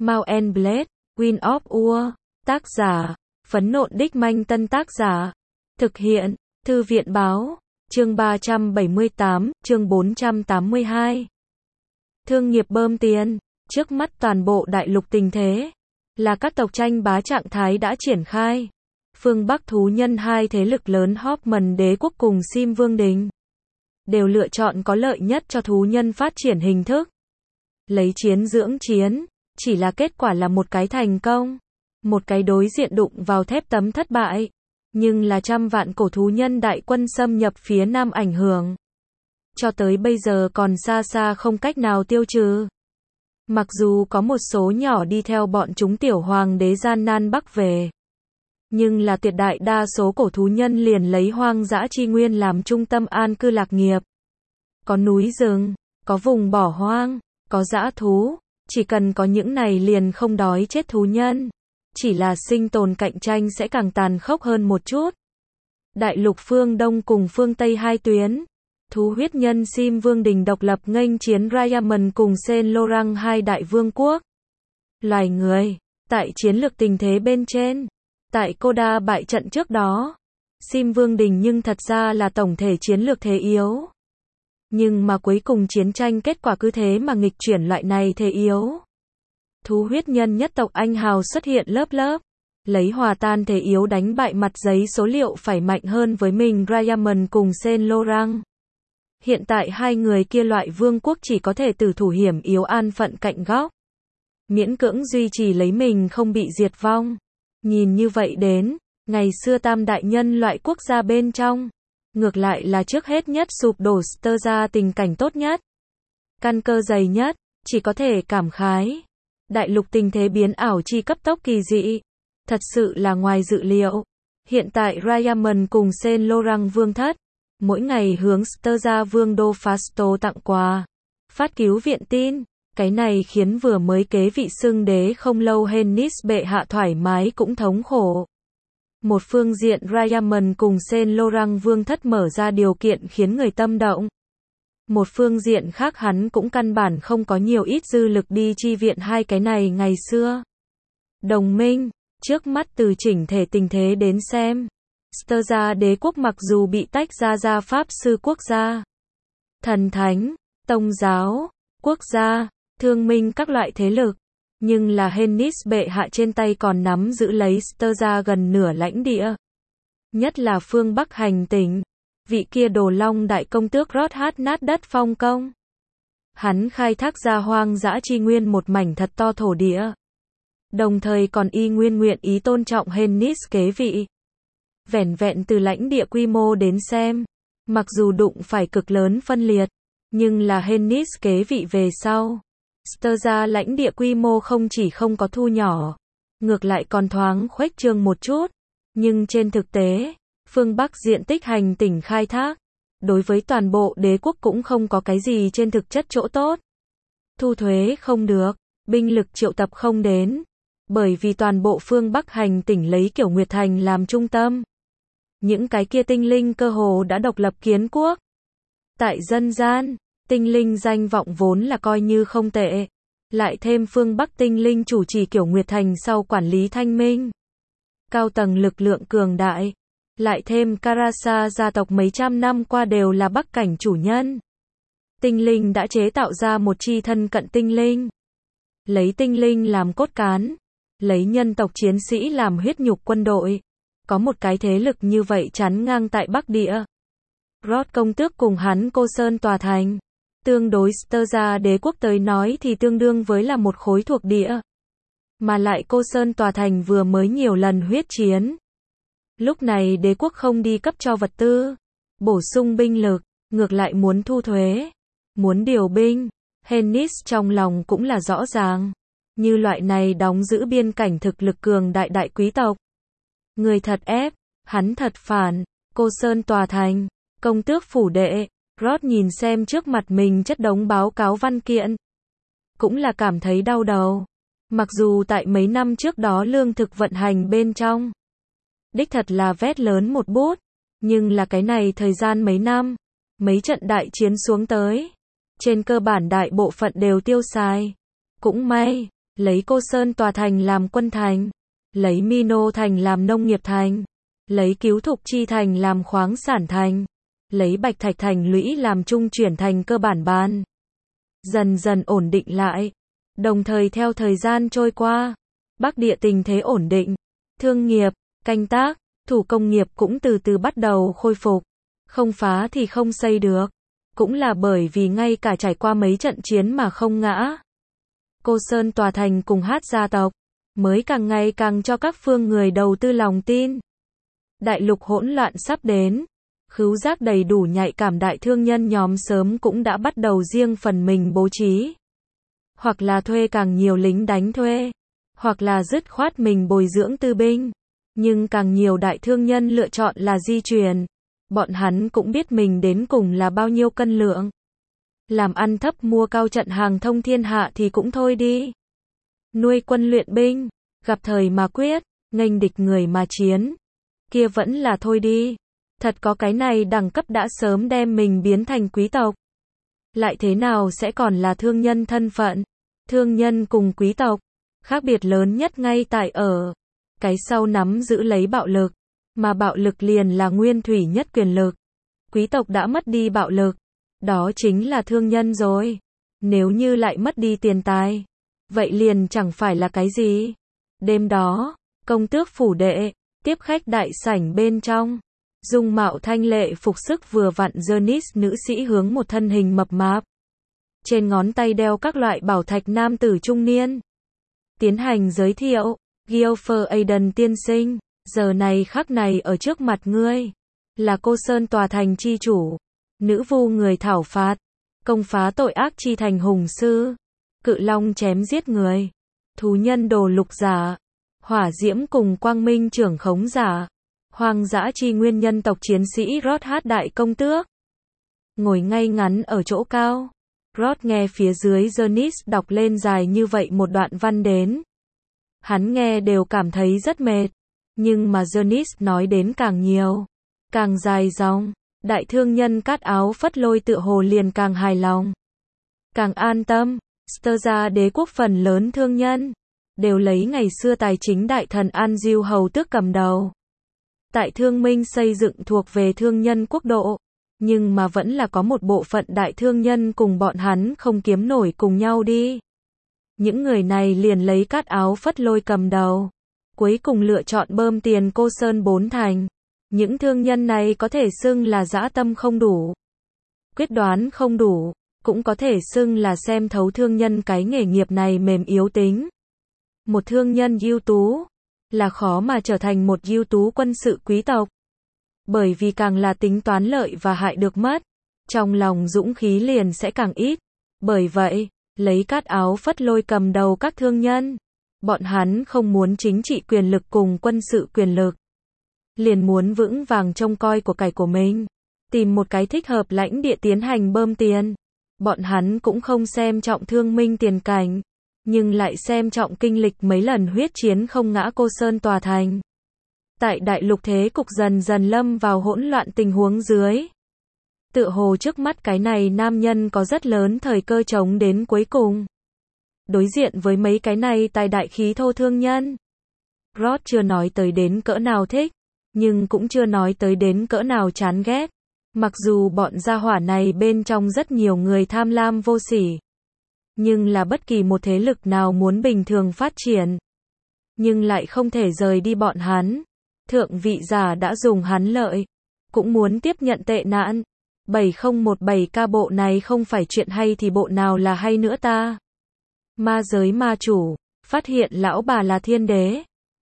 Mount and Blade, Wind of War, tác giả, Phấn Nộn Đích Manh Tân tác giả, thực hiện, Thư viện Báo, chương 378, chương 482. Thương nghiệp bơm tiền, trước mắt toàn bộ đại lục tình thế, là các tộc tranh bá trạng thái đã triển khai. Phương Bắc thú nhân hai thế lực lớn Hoffman đế quốc cùng Sim Vương Đình đều lựa chọn có lợi nhất cho thú nhân phát triển hình thức. Lấy chiến dưỡng chiến, chỉ là kết quả là một cái thành công, một cái đối diện đụng vào thép tấm thất bại, nhưng là trăm vạn cổ thú nhân đại quân xâm nhập phía Nam ảnh hưởng. Cho tới bây giờ còn xa xa không cách nào tiêu trừ. Mặc dù có một số nhỏ đi theo bọn chúng tiểu hoàng đế gian nan bắc về, nhưng là tuyệt đại đa số cổ thú nhân liền lấy hoang dã chi nguyên làm trung tâm an cư lạc nghiệp. Có núi rừng, có vùng bỏ hoang, có dã thú, chỉ cần có những này liền không đói chết thú nhân. Chỉ là sinh tồn cạnh tranh sẽ càng tàn khốc hơn một chút. Đại lục phương Đông cùng phương Tây hai tuyến. Thú huyết nhân Sim Vương Đình độc lập nghênh chiến Rayaman cùng Saint Laurent hai đại vương quốc. Loài người, tại chiến lược tình thế bên trên, tại Koda bại trận trước đó, Sim Vương Đình nhưng thật ra là tổng thể chiến lược thế yếu. Nhưng mà cuối cùng chiến tranh kết quả cứ thế mà nghịch chuyển loại này thế yếu. Thú huyết nhân nhất tộc anh hào xuất hiện lớp lớp, lấy hòa tan thế yếu đánh bại mặt giấy số liệu phải mạnh hơn với mình Rayaman cùng Saint Laurent. Hiện tại hai người kia loại vương quốc chỉ có thể tử thủ hiểm yếu an phận cạnh góc, miễn cưỡng duy trì lấy mình không bị diệt vong. Nhìn như vậy đến, ngày xưa tam đại nhân loại quốc gia bên trong, ngược lại là trước hết nhất sụp đổ Stơ ra tình cảnh tốt nhất, căn cơ dày nhất, chỉ có thể cảm khái. Đại lục tình thế biến ảo chi cấp tốc kỳ dị, thật sự là ngoài dự liệu. Hiện tại Rayaman cùng Saint Laurent vương thất, mỗi ngày hướng Stơ ra vương đô Fasto tặng quà, phát cứu viện tin. Cái này khiến vừa mới kế vị xưng đế không lâu Hennis bệ hạ thoải mái cũng thống khổ. Một phương diện Rayaman cùng Saint Laurent vương thất mở ra điều kiện khiến người tâm động. Một phương diện khác hắn cũng căn bản không có nhiều ít dư lực đi chi viện hai cái này ngày xưa. Đồng minh, trước mắt từ chỉnh thể tình thế đến xem, Stơ ra đế quốc mặc dù bị tách ra pháp sư quốc gia, thần thánh, tông giáo, quốc gia, thương minh các loại thế lực, nhưng là Hennis bệ hạ trên tay còn nắm giữ lấy Stơ ra gần nửa lãnh địa. Nhất là phương Bắc hành tỉnh. Vị kia đồ long đại công tước rót hát nát đất phong công. Hắn khai thác ra hoang dã chi nguyên một mảnh thật to thổ địa. Đồng thời còn y nguyên nguyện ý tôn trọng Hennis kế vị. Vẻn vẹn từ lãnh địa quy mô đến xem, mặc dù đụng phải cực lớn phân liệt, nhưng là Hennis kế vị về sau. Stơ ra lãnh địa quy mô không chỉ không có thu nhỏ, ngược lại còn thoáng khuếch trương một chút. Nhưng trên thực tế, phương Bắc diện tích hành tỉnh khai thác, đối với toàn bộ đế quốc cũng không có cái gì trên thực chất chỗ tốt. Thu thuế không được, binh lực triệu tập không đến, bởi vì toàn bộ phương Bắc hành tỉnh lấy Kiểu Nguyệt Thành làm trung tâm. Những cái kia tinh linh cơ hồ đã độc lập kiến quốc. Tại dân gian, tinh linh danh vọng vốn là coi như không tệ, lại thêm phương Bắc tinh linh chủ trì Kiểu Nguyệt Thành sau quản lý thanh minh. Cao tầng lực lượng cường đại. Lại thêm Karasa gia tộc mấy trăm năm qua đều là bắc cảnh chủ nhân. Tinh linh đã chế tạo ra một chi thân cận tinh linh. Lấy tinh linh làm cốt cán. Lấy nhân tộc chiến sĩ làm huyết nhục quân đội. Có một cái thế lực như vậy chắn ngang tại Bắc Địa. Rod công tước cùng hắn Cô Sơn tòa thành. Tương đối Stơ ra đế quốc tới nói thì tương đương với là một khối thuộc địa. Mà lại Cô Sơn tòa thành vừa mới nhiều lần huyết chiến. Lúc này đế quốc không đi cấp cho vật tư, bổ sung binh lực, ngược lại muốn thu thuế, muốn điều binh. Hennis trong lòng cũng là rõ ràng. Như loại này đóng giữ biên cảnh thực lực cường đại đại quý tộc. Người thật ép, hắn thật phản. Cô Sơn tòa thành, công tước phủ đệ, Rod nhìn xem trước mặt mình chất đống báo cáo văn kiện. Cũng là cảm thấy đau đầu. Mặc dù tại mấy năm trước đó lương thực vận hành bên trong, đích thật là vét lớn một bút, nhưng là cái này thời gian mấy năm, mấy trận đại chiến xuống tới, trên cơ bản đại bộ phận đều tiêu xài. Cũng may, lấy Cô Sơn Tòa Thành làm quân thành, lấy Mino Thành làm nông nghiệp thành, lấy Cứu Thục Chi Thành làm khoáng sản thành, lấy Bạch Thạch Thành lũy làm trung chuyển thành cơ bản ban. Dần dần ổn định lại. Đồng thời theo thời gian trôi qua, Bắc Địa tình thế ổn định, thương nghiệp, canh tác, thủ công nghiệp cũng từ từ bắt đầu khôi phục. Không phá thì không xây được. Cũng là bởi vì ngay cả trải qua mấy trận chiến mà không ngã. Cô Sơn Tòa Thành cùng Hát gia tộc, mới càng ngày càng cho các phương người đầu tư lòng tin. Đại lục hỗn loạn sắp đến. Khứu giác đầy đủ nhạy cảm đại thương nhân nhóm sớm cũng đã bắt đầu riêng phần mình bố trí. Hoặc là thuê càng nhiều lính đánh thuê, hoặc là dứt khoát mình bồi dưỡng tư binh. Nhưng càng nhiều đại thương nhân lựa chọn là di chuyển. Bọn hắn cũng biết mình đến cùng là bao nhiêu cân lượng. Làm ăn thấp mua cao trận hàng thông thiên hạ thì cũng thôi đi. Nuôi quân luyện binh, gặp thời mà quyết, nghênh địch người mà chiến. Kia vẫn là thôi đi. Thật có cái này đẳng cấp đã sớm đem mình biến thành quý tộc. Lại thế nào sẽ còn là thương nhân thân phận? Thương nhân cùng quý tộc, khác biệt lớn nhất ngay tại ở cái sau nắm giữ lấy bạo lực, mà bạo lực liền là nguyên thủy nhất quyền lực. Quý tộc đã mất đi bạo lực, đó chính là thương nhân rồi. Nếu như lại mất đi tiền tài, vậy liền chẳng phải là cái gì. Đêm đó, công tước phủ đệ, tiếp khách đại sảnh bên trong. Dung mạo thanh lệ phục sức vừa vặn Jonis nữ sĩ hướng một thân hình mập mạp. Trên ngón tay đeo các loại bảo thạch nam tử trung niên. Tiến hành giới thiệu, Guilford Aiden tiên sinh, giờ này khắc này ở trước mặt ngươi, là Cô Sơn Tòa Thành chi chủ, nữ vu người thảo phạt, công phá tội ác chi thành hùng sư, cự long chém giết người, thú nhân đồ lục giả, hỏa diễm cùng quang minh trưởng khống giả, hoang dã chi nguyên nhân tộc chiến sĩ Rod Hát đại công tước. Ngồi ngay ngắn ở chỗ cao, Rod nghe phía dưới Jonis đọc lên dài như vậy một đoạn văn đến. Hắn nghe đều cảm thấy rất mệt, nhưng mà Jonis nói đến càng nhiều, càng dài dòng, đại thương nhân cát áo phất lôi tựa hồ liền càng hài lòng, càng an tâm. Sterza đế quốc phần lớn thương nhân đều lấy ngày xưa tài chính đại thần An Diêu hầu tước cầm đầu. Tại thương minh xây dựng thuộc về thương nhân quốc độ, nhưng mà vẫn là có một bộ phận đại thương nhân cùng bọn hắn không kiếm nổi cùng nhau đi. Những người này liền lấy cát áo phất lôi cầm đầu, cuối cùng lựa chọn bơm tiền Cô Sơn 4 thành. Những thương nhân này có thể xưng là dã tâm không đủ, quyết đoán không đủ, cũng có thể xưng là xem thấu thương nhân cái nghề nghiệp này mềm yếu tính. Một thương nhân ưu tú là khó mà trở thành một ưu tú quân sự quý tộc. Bởi vì càng là tính toán lợi và hại được mất, trong lòng dũng khí liền sẽ càng ít. Bởi vậy, lấy cát áo phất lôi cầm đầu các thương nhân, bọn hắn không muốn chính trị quyền lực cùng quân sự quyền lực, liền muốn vững vàng trông coi của cải của mình, tìm một cái thích hợp lãnh địa tiến hành bơm tiền. Bọn hắn cũng không xem trọng thương minh tiền cảnh, nhưng lại xem trọng kinh lịch mấy lần huyết chiến không ngã Cô Sơn Tòa Thành. Tại đại lục thế cục dần dần lâm vào hỗn loạn tình huống dưới, tựa hồ trước mắt cái này nam nhân có rất lớn thời cơ chống đến cuối cùng. Đối diện với mấy cái này tài đại khí thô thương nhân, Rod chưa nói tới đến cỡ nào thích, nhưng cũng chưa nói tới đến cỡ nào chán ghét. Mặc dù bọn gia hỏa này bên trong rất nhiều người tham lam vô sỉ, nhưng là bất kỳ một thế lực nào muốn bình thường phát triển, nhưng lại không thể rời đi bọn hắn. Thượng vị giả đã dùng hắn lợi, cũng muốn tiếp nhận tệ nạn. 7017K bộ này không phải chuyện hay thì bộ nào là hay nữa ta? Ma giới ma chủ, phát hiện lão bà là thiên đế.